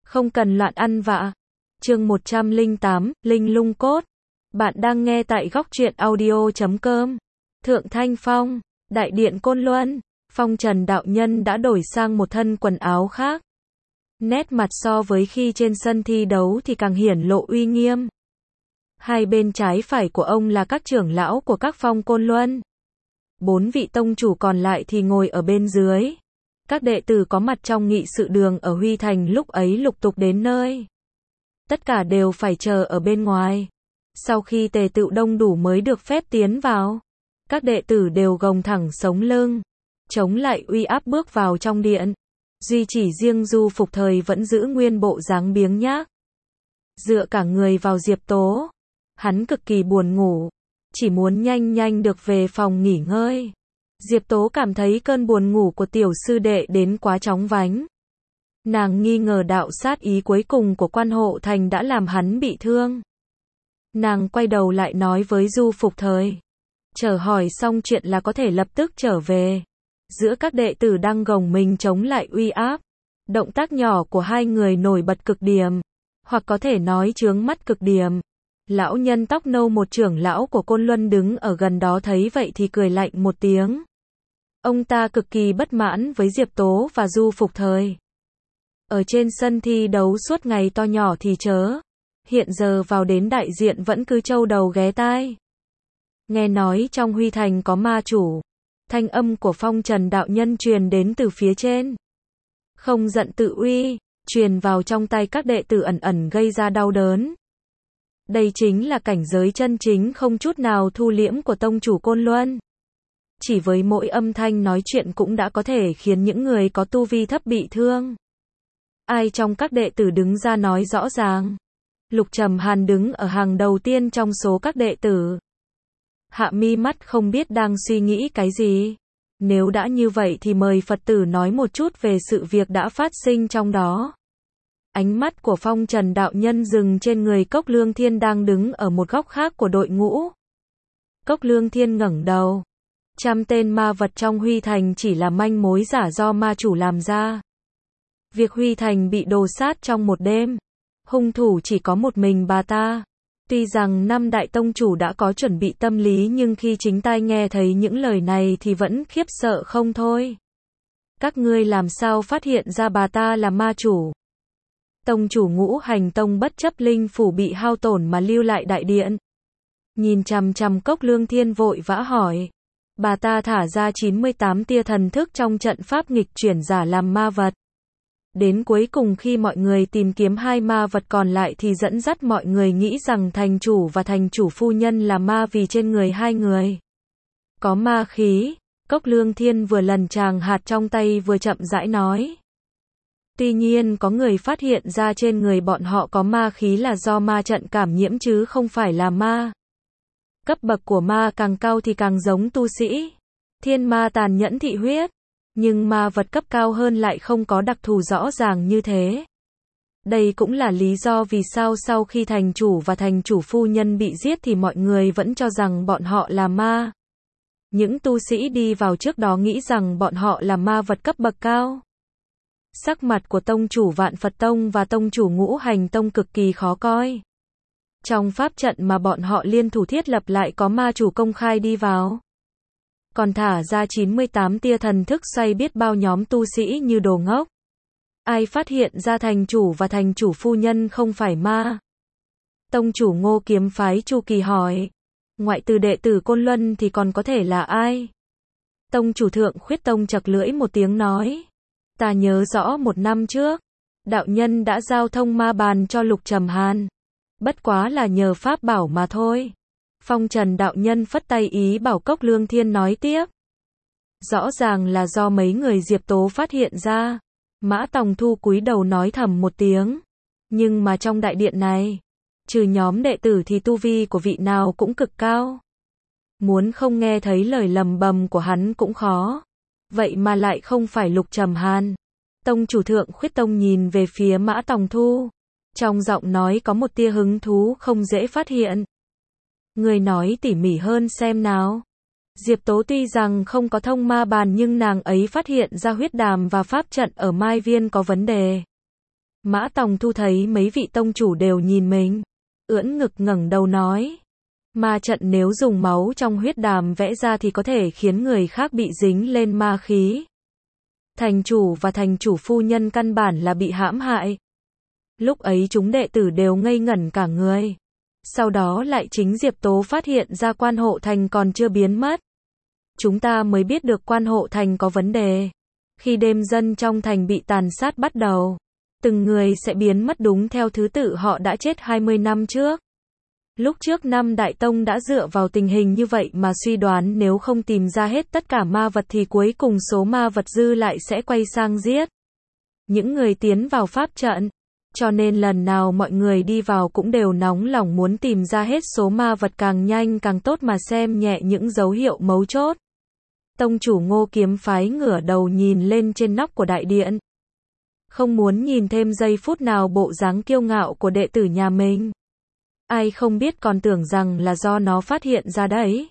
Không cần loạn ăn vạ. Chương 108, Linh lung cốt. Bạn đang nghe tại góc truyện audio.com. Thượng Thanh Phong, Đại điện Côn Luân, Phong Trần đạo nhân đã đổi sang một thân quần áo khác. Nét mặt so với khi trên sân thi đấu thì càng hiển lộ uy nghiêm. Hai bên trái phải của ông là các trưởng lão của các phong Côn Luân. 4 vị tông chủ còn lại thì ngồi ở bên dưới. Các đệ tử có mặt trong nghị sự đường ở Huy Thành lúc ấy lục tục đến nơi. Tất cả đều phải chờ ở bên ngoài. Sau khi tề tựu đông đủ mới được phép tiến vào. Các đệ tử đều gồng thẳng sống lưng, chống lại uy áp bước vào trong điện. Duy chỉ riêng Du Phục Thời vẫn giữ nguyên bộ dáng biếng nhác. Dựa cả người vào Diệp Tố. Hắn cực kỳ buồn ngủ, chỉ muốn nhanh nhanh được về phòng nghỉ ngơi. Diệp Tố cảm thấy cơn buồn ngủ của tiểu sư đệ đến quá chóng vánh. Nàng nghi ngờ đạo sát ý cuối cùng của Quan Hộ Thành đã làm hắn bị thương. Nàng quay đầu lại nói với Du Phục Thời. Chờ hỏi xong chuyện là có thể lập tức trở về. Giữa các đệ tử đang gồng mình chống lại uy áp. Động tác nhỏ của hai người nổi bật cực điểm. Hoặc có thể nói chướng mắt cực điểm. Lão nhân tóc nâu một trưởng lão của Côn Luân đứng ở gần đó thấy vậy thì cười lạnh một tiếng. Ông ta cực kỳ bất mãn với Diệp Tố và Du Phục Thời. Ở trên sân thi đấu suốt ngày to nhỏ thì chớ. Hiện giờ vào đến đại diện vẫn cứ trâu đầu ghé tai. Nghe nói trong Huy Thành có ma chủ. Thanh âm của Phong Trần đạo nhân truyền đến từ phía trên. Không giận tự uy, truyền vào trong tay các đệ tử ẩn ẩn gây ra đau đớn. Đây chính là cảnh giới chân chính không chút nào thu liễm của tông chủ Côn Luân. Chỉ với mỗi âm thanh nói chuyện cũng đã có thể khiến những người có tu vi thấp bị thương. Ai trong các đệ tử đứng ra nói rõ ràng? Lục Trầm Hàn đứng ở hàng đầu tiên trong số các đệ tử. Hạ mi mắt không biết đang suy nghĩ cái gì. Nếu đã như vậy thì mời Phật tử nói một chút về sự việc đã phát sinh trong đó. Ánh mắt của Phong Trần đạo nhân dừng trên người Cốc Lương Thiên đang đứng ở một góc khác của đội ngũ. Cốc Lương Thiên ngẩng đầu. 100 tên ma vật trong Huy Thành chỉ là manh mối giả do ma chủ làm ra. Việc Huy Thành bị đồ sát trong một đêm. Hung thủ chỉ có một mình bà ta. Tuy rằng 5 đại tông chủ đã có chuẩn bị tâm lý nhưng khi chính tai nghe thấy những lời này thì vẫn khiếp sợ không thôi. Các ngươi làm sao phát hiện ra bà ta là ma chủ? Tông chủ Ngũ Hành Tông bất chấp linh phủ bị hao tổn mà lưu lại đại điện. Nhìn chằm chằm Cốc Lương Thiên vội vã hỏi. Bà ta thả ra 98 tia thần thức trong trận pháp nghịch chuyển giả làm ma vật. Đến cuối cùng khi mọi người tìm kiếm hai ma vật còn lại thì dẫn dắt mọi người nghĩ rằng thành chủ và thành chủ phu nhân là ma vì trên người hai người có ma khí. Cốc Lương Thiên vừa lần tràng hạt trong tay vừa chậm rãi nói. Tuy nhiên có người phát hiện ra trên người bọn họ có ma khí là do ma trận cảm nhiễm chứ không phải là ma. Cấp bậc của ma càng cao thì càng giống tu sĩ. Thiên ma tàn nhẫn thị huyết. Nhưng ma vật cấp cao hơn lại không có đặc thù rõ ràng như thế. Đây cũng là lý do vì sao sau khi thành chủ và thành chủ phu nhân bị giết thì mọi người vẫn cho rằng bọn họ là ma. Những tu sĩ đi vào trước đó nghĩ rằng bọn họ là ma vật cấp bậc cao. Sắc mặt của tông chủ Vạn Phật Tông và tông chủ Ngũ Hành Tông cực kỳ khó coi. Trong pháp trận mà bọn họ liên thủ thiết lập lại có ma chủ công khai đi vào. Còn thả ra 98 tia thần thức xoay biết bao nhóm tu sĩ như đồ ngốc. Ai phát hiện ra thành chủ và thành chủ phu nhân không phải ma? Tông chủ Ngô Kiếm Phái Chu Kỳ hỏi. Ngoại trừ đệ tử Côn Luân thì còn có thể là ai? Tông chủ Thượng Khuyết Tông chật lưỡi một tiếng nói. Ta nhớ rõ một năm trước, đạo nhân đã giao thông ma bàn cho Lục Trầm Hàn. Bất quá là nhờ pháp bảo mà thôi. Phong Trần đạo nhân phất tay ý bảo Cốc Lương Thiên nói tiếp. Rõ ràng là do mấy người Diệp Tố phát hiện ra. Mã Tòng Thu cúi đầu nói thầm một tiếng. Nhưng mà trong đại điện này, trừ nhóm đệ tử thì tu vi của vị nào cũng cực cao. Muốn không nghe thấy lời lầm bầm của hắn cũng khó. Vậy mà lại không phải Lục Trầm Hàn. Tông chủ Thượng Khuyết Tông nhìn về phía Mã Tòng Thu. Trong giọng nói có một tia hứng thú không dễ phát hiện. Người nói tỉ mỉ hơn xem nào. Diệp Tố tuy rằng không có thông ma bàn nhưng nàng ấy phát hiện ra huyết đàm và pháp trận ở Mai Viên có vấn đề. Mã Tòng Thu thấy mấy vị tông chủ đều nhìn mình, ưỡn ngực ngẩng đầu nói. Ma trận nếu dùng máu trong huyết đàm vẽ ra thì có thể khiến người khác bị dính lên ma khí. Thành chủ và thành chủ phu nhân căn bản là bị hãm hại. Lúc ấy chúng đệ tử đều ngây ngẩn cả người. Sau đó lại chính Diệp Tố phát hiện ra quan hộ thành còn chưa biến mất. Chúng ta mới biết được quan hộ thành có vấn đề. Khi đêm dân trong thành bị tàn sát bắt đầu, từng người sẽ biến mất đúng theo thứ tự họ đã chết 20 năm trước. Lúc trước năm Đại Tông đã dựa vào tình hình như vậy mà suy đoán nếu không tìm ra hết tất cả ma vật thì cuối cùng số ma vật dư lại sẽ quay sang giết những người tiến vào pháp trận. Cho nên lần nào mọi người đi vào cũng đều nóng lòng muốn tìm ra hết số ma vật càng nhanh càng tốt mà xem nhẹ những dấu hiệu mấu chốt. Tông chủ Ngô Kiếm Phái ngửa đầu nhìn lên trên nóc của đại điện. Không muốn nhìn thêm giây phút nào bộ dáng kiêu ngạo của đệ tử nhà mình. Ai không biết còn tưởng rằng là do nó phát hiện ra đấy.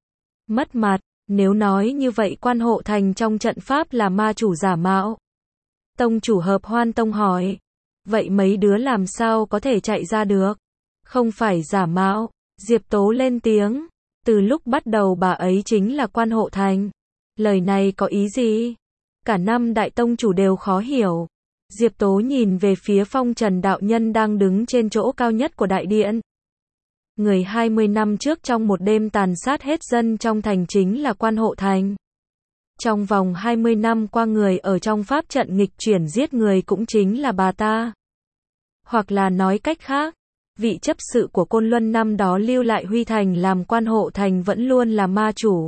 Mất mặt, nếu nói như vậy quan hộ thành trong trận pháp là ma chủ giả mạo. Tông chủ Hợp Hoan Tông hỏi. Vậy mấy đứa làm sao có thể chạy ra được? Không phải giả mạo. Diệp Tố lên tiếng. Từ lúc bắt đầu bà ấy chính là quan hộ thành. Lời này có ý gì? Cả năm đại tông chủ đều khó hiểu. Diệp Tố nhìn về phía Phong Trần đạo nhân đang đứng trên chỗ cao nhất của đại điện. Người 20 năm trước trong một đêm tàn sát hết dân trong thành chính là quan hộ thành. Trong vòng 20 năm qua người ở trong pháp trận nghịch chuyển giết người cũng chính là bà ta. Hoặc là nói cách khác, vị chấp sự của Côn Luân năm đó lưu lại Huy Thành làm quan hộ thành vẫn luôn là ma chủ.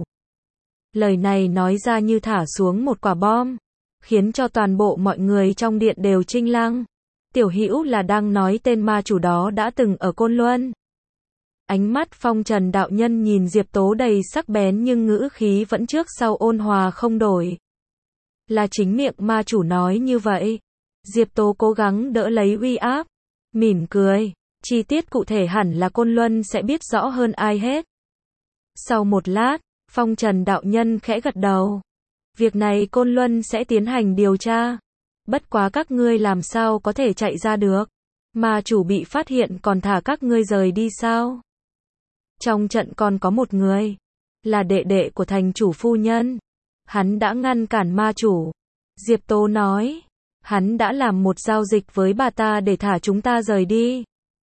Lời này nói ra như thả xuống một quả bom, khiến cho toàn bộ mọi người trong điện đều chinh lăng. Tiểu Hữu là đang nói tên ma chủ đó đã từng ở Côn Luân. Ánh mắt Phong Trần đạo nhân nhìn Diệp Tố đầy sắc bén nhưng ngữ khí vẫn trước sau ôn hòa không đổi. Là chính miệng ma chủ nói như vậy. Diệp Tố cố gắng đỡ lấy uy áp, mỉm cười, chi tiết cụ thể hẳn là Côn Luân sẽ biết rõ hơn ai hết. Sau một lát, Phong Trần đạo nhân khẽ gật đầu. Việc này Côn Luân sẽ tiến hành điều tra. Bất quá các ngươi làm sao có thể chạy ra được? Ma chủ bị phát hiện còn thả các ngươi rời đi sao? Trong trận còn có một người, là đệ đệ của thành chủ phu nhân. Hắn đã ngăn cản ma chủ. Diệp Tố nói, hắn đã làm một giao dịch với bà ta để thả chúng ta rời đi.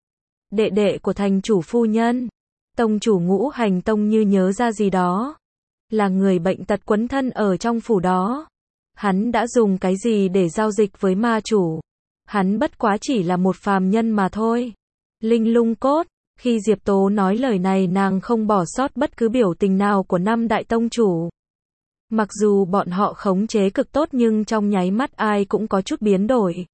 Đệ đệ của thành chủ phu nhân. Tông chủ Ngũ Hành Tông như nhớ ra gì đó. Là người bệnh tật quấn thân ở trong phủ đó. Hắn đã dùng cái gì để giao dịch với ma chủ? Hắn bất quá chỉ là một phàm nhân mà thôi. Linh lung cốt. Khi Diệp Tố nói lời này nàng không bỏ sót bất cứ biểu tình nào của năm đại tông chủ. Mặc dù bọn họ khống chế cực tốt nhưng trong nháy mắt ai cũng có chút biến đổi.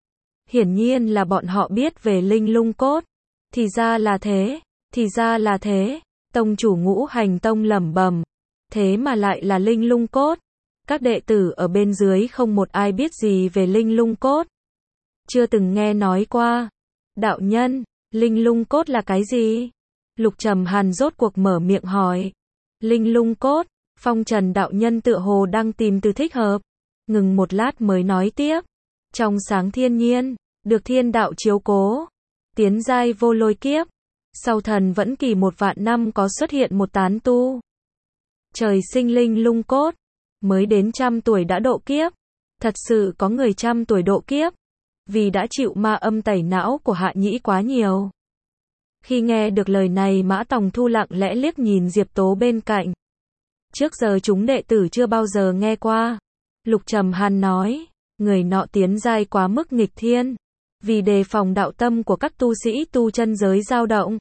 Hiển nhiên là bọn họ biết về linh lung cốt. Thì ra là thế, thì ra là thế. Tông chủ Ngũ Hành Tông lẩm bẩm. Thế mà lại là linh lung cốt. Các đệ tử ở bên dưới không một ai biết gì về linh lung cốt. Chưa từng nghe nói qua. Đạo nhân, linh lung cốt là cái gì? Lục Trầm Hàn rốt cuộc mở miệng hỏi. Linh lung cốt, Phong Trần đạo nhân tựa hồ đang tìm từ thích hợp. Ngừng một lát mới nói tiếp. Trong sáng thiên nhiên, được thiên đạo chiếu cố. Tiến giai vô lôi kiếp. Sau thần vẫn kỳ 1 vạn năm có xuất hiện một tán tu. Trời sinh linh lung cốt. Mới đến 100 tuổi đã độ kiếp. Thật sự có người 100 tuổi độ kiếp. Vì đã chịu ma âm tẩy não của Hạ Nhĩ quá nhiều. Khi nghe được lời này Mã Tòng Thu lặng lẽ liếc nhìn Diệp Tố bên cạnh. Trước giờ chúng đệ tử chưa bao giờ nghe qua. Lục Trầm Hàn nói, người nọ tiến giai quá mức nghịch thiên. Vì đề phòng đạo tâm của các tu sĩ tu chân giới dao động.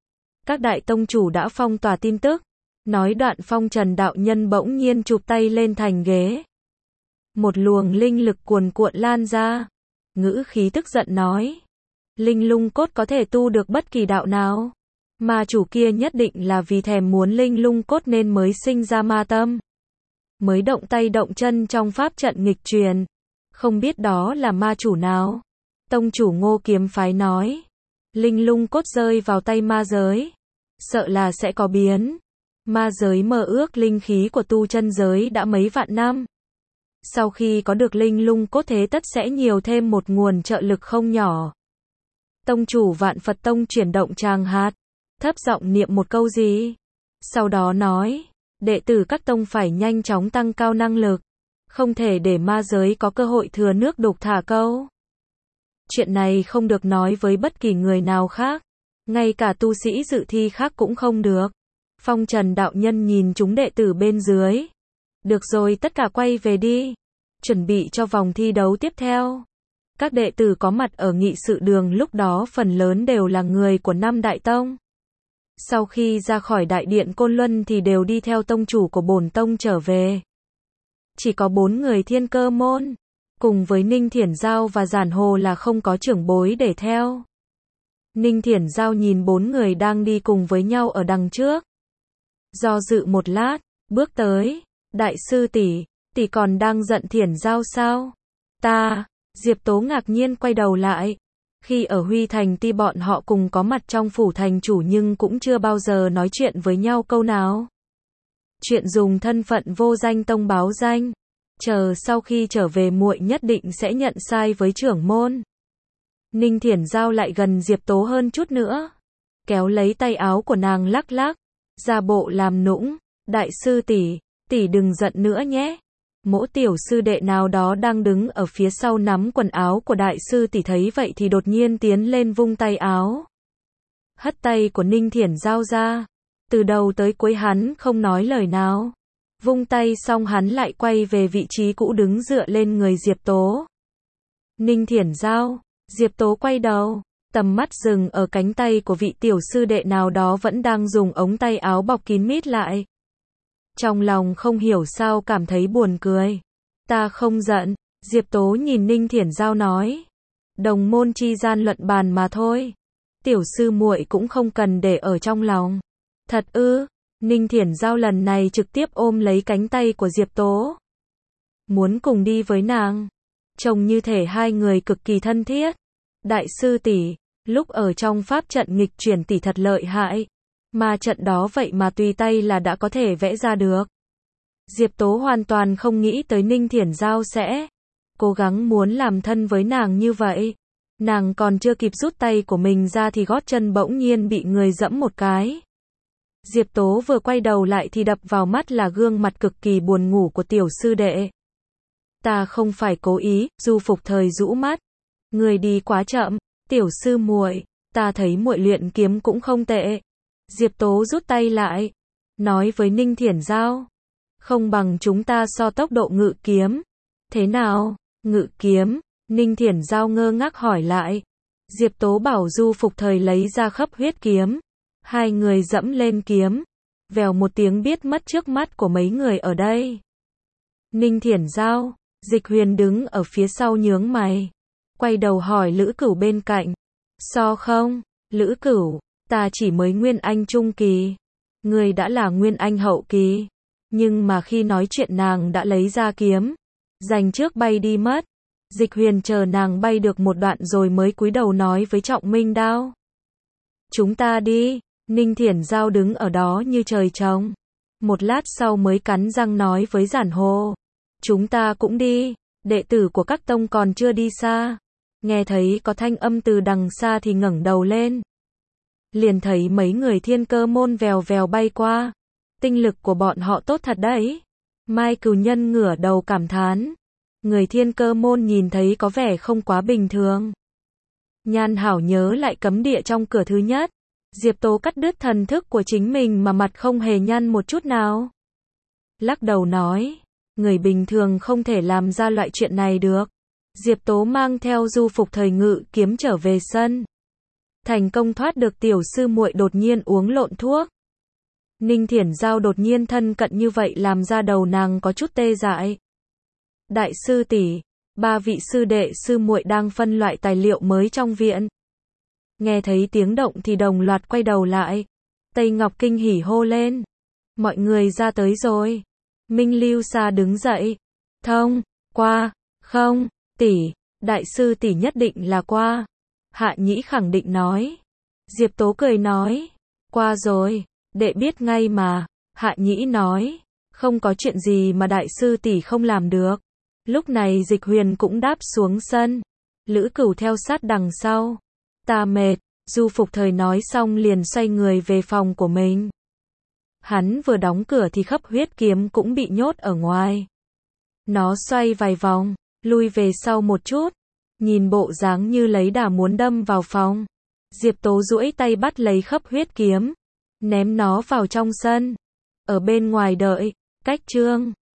Các đại tông chủ đã phong tỏa tin tức. Nói đoạn Phong Trần đạo nhân bỗng nhiên chụp tay lên thành ghế. Một luồng linh lực cuồn cuộn lan ra. Ngữ khí tức giận nói. Linh lung cốt có thể tu được bất kỳ đạo nào. Ma chủ kia nhất định là vì thèm muốn linh lung cốt nên mới sinh ra ma tâm. Mới động tay động chân trong pháp trận nghịch truyền. Không biết đó là ma chủ nào. Tông chủ Ngô Kiếm Phái nói. Linh lung cốt rơi vào tay ma giới. Sợ là sẽ có biến. Ma giới mơ ước linh khí của tu chân giới đã mấy vạn năm. Sau khi có được linh lung cốt thế tất sẽ nhiều thêm một nguồn trợ lực không nhỏ. Tông chủ Vạn Phật Tông chuyển động tràng hạt, thấp giọng niệm một câu gì. Sau đó nói, đệ tử các tông phải nhanh chóng tăng cao năng lực. Không thể để ma giới có cơ hội thừa nước đục thả câu. Chuyện này không được nói với bất kỳ người nào khác. Ngay cả tu sĩ dự thi khác cũng không được. Phong Trần đạo nhân nhìn chúng đệ tử bên dưới. Được rồi, tất cả quay về đi. Chuẩn bị cho vòng thi đấu tiếp theo. Các đệ tử có mặt ở nghị sự đường lúc đó phần lớn đều là người của năm đại tông. Sau khi ra khỏi đại điện Côn Luân thì đều đi theo tông chủ của bổn tông trở về. Chỉ có 4 người Thiên Cơ môn, cùng với Ninh Thiển Giao và Giản Hồ là không có trưởng bối để theo. Ninh Thiển Giao nhìn 4 người đang đi cùng với nhau ở đằng trước. Do dự một lát, bước tới, đại sư tỷ, tỷ còn đang giận Thiển Giao sao? Ta, Diệp Tố ngạc nhiên quay đầu lại. Khi ở Huy Thành tuy bọn họ cùng có mặt trong phủ thành chủ nhưng cũng chưa bao giờ nói chuyện với nhau câu nào. Chuyện dùng thân phận vô danh tông báo danh. Chờ sau khi trở về muội nhất định sẽ nhận sai với trưởng môn. Ninh Thiển Giao lại gần Diệp Tố hơn chút nữa. Kéo lấy tay áo của nàng lắc lắc. Ra bộ làm nũng. Đại sư tỷ, tỷ đừng giận nữa nhé. Mỗ tiểu sư đệ nào đó đang đứng ở phía sau nắm quần áo của đại sư tỷ thấy vậy thì đột nhiên tiến lên vung tay áo. Hất tay của Ninh Thiển Giao ra. Từ đầu tới cuối hắn không nói lời nào. Vung tay xong hắn lại quay về vị trí cũ đứng dựa lên người Diệp Tố. Ninh Thiển Giao, Diệp Tố quay đầu, tầm mắt dừng ở cánh tay của vị tiểu sư đệ nào đó vẫn đang dùng ống tay áo bọc kín mít lại. Trong lòng không hiểu sao cảm thấy buồn cười. Ta không giận, Diệp Tố nhìn Ninh Thiển Giao nói. Đồng môn chi gian luận bàn mà thôi. Tiểu sư muội cũng không cần để ở trong lòng. Thật ư? Ninh Thiển Giao lần này trực tiếp ôm lấy cánh tay của Diệp Tố. Muốn cùng đi với nàng. Trông như thể hai người cực kỳ thân thiết. Đại sư tỷ, lúc ở trong pháp trận nghịch chuyển tỷ thật lợi hại. Mà trận đó vậy mà tùy tay là đã có thể vẽ ra được. Diệp Tố hoàn toàn không nghĩ tới Ninh Thiển Giao sẽ cố gắng muốn làm thân với nàng như vậy. Nàng còn chưa kịp rút tay của mình ra thì gót chân bỗng nhiên bị người dẫm một cái. Diệp Tố vừa quay đầu lại thì đập vào mắt là gương mặt cực kỳ buồn ngủ của tiểu sư đệ. Ta không phải cố ý, Du Phục Thời rũ mắt. Người đi quá chậm, tiểu sư muội, ta thấy muội luyện kiếm cũng không tệ. Diệp Tố rút tay lại, nói với Ninh Thiển Giao. Không bằng chúng ta so tốc độ ngự kiếm. Thế nào? Ngự kiếm? Ninh Thiển Giao ngơ ngác hỏi lại. Diệp Tố bảo Du Phục Thời lấy ra khắp huyết kiếm. Hai người dẫm lên kiếm. Vèo một tiếng biết mất trước mắt của mấy người ở đây. Ninh Thiển Giao, Dịch Huyền đứng ở phía sau nhướng mày. Quay đầu hỏi Lữ Cửu bên cạnh. So không? Lữ Cửu, ta chỉ mới Nguyên Anh trung kỳ. Người đã là Nguyên Anh hậu kỳ. Nhưng mà khi nói chuyện nàng đã lấy ra kiếm. Giành trước bay đi mất. Dịch Huyền chờ nàng bay được một đoạn rồi mới cúi đầu nói với Trọng Minh Đao. Chúng ta đi. Ninh Thiển Giao đứng ở đó như trời trồng. Một lát sau mới cắn răng nói với Giản Hồ. Chúng ta cũng đi. Đệ tử của các tông còn chưa đi xa. Nghe thấy có thanh âm từ đằng xa thì ngẩng đầu lên. Liền thấy mấy người Thiên Cơ môn vèo vèo bay qua. Tinh lực của bọn họ tốt thật đấy. Mai Cửu Nhân ngửa đầu cảm thán. Người Thiên Cơ môn nhìn thấy có vẻ không quá bình thường. Nhan Hảo nhớ lại cấm địa trong cửa thứ nhất. Diệp Tố cắt đứt thần thức của chính mình mà mặt không hề nhăn một chút nào. Lắc đầu nói. Người bình thường không thể làm ra loại chuyện này được. Diệp Tố mang theo Du Phục Thời ngự kiếm trở về sân. Thành công thoát được tiểu sư muội đột nhiên uống lộn thuốc. Ninh Thiển Giao đột nhiên thân cận như vậy làm ra đầu nàng có chút tê dại. Đại sư tỷ, 3 vị sư đệ sư muội đang phân loại tài liệu mới trong viện. Nghe thấy tiếng động thì đồng loạt quay đầu lại. Tây Ngọc kinh hỉ hô lên. Mọi người ra tới rồi. Minh Lưu Sa đứng dậy. Thông, qua, không, tỷ, đại sư tỷ nhất định là qua. Hạ Nhĩ khẳng định nói. Diệp Tố cười nói. Qua rồi, đệ biết ngay mà. Hạ Nhĩ nói. Không có chuyện gì mà đại sư tỷ không làm được. Lúc này Dịch Huyền cũng đáp xuống sân. Lữ Cửu theo sát đằng sau. Ta mệt, Du Phục Thời nói xong liền xoay người về phòng của mình. Hắn vừa đóng cửa thì khắp huyết kiếm cũng bị nhốt ở ngoài. Nó xoay vài vòng, lui về sau một chút, nhìn bộ dáng như lấy đà muốn đâm vào phòng. Diệp Tố duỗi tay bắt lấy khắp huyết kiếm, ném nó vào trong sân. Ở bên ngoài đợi, cách chương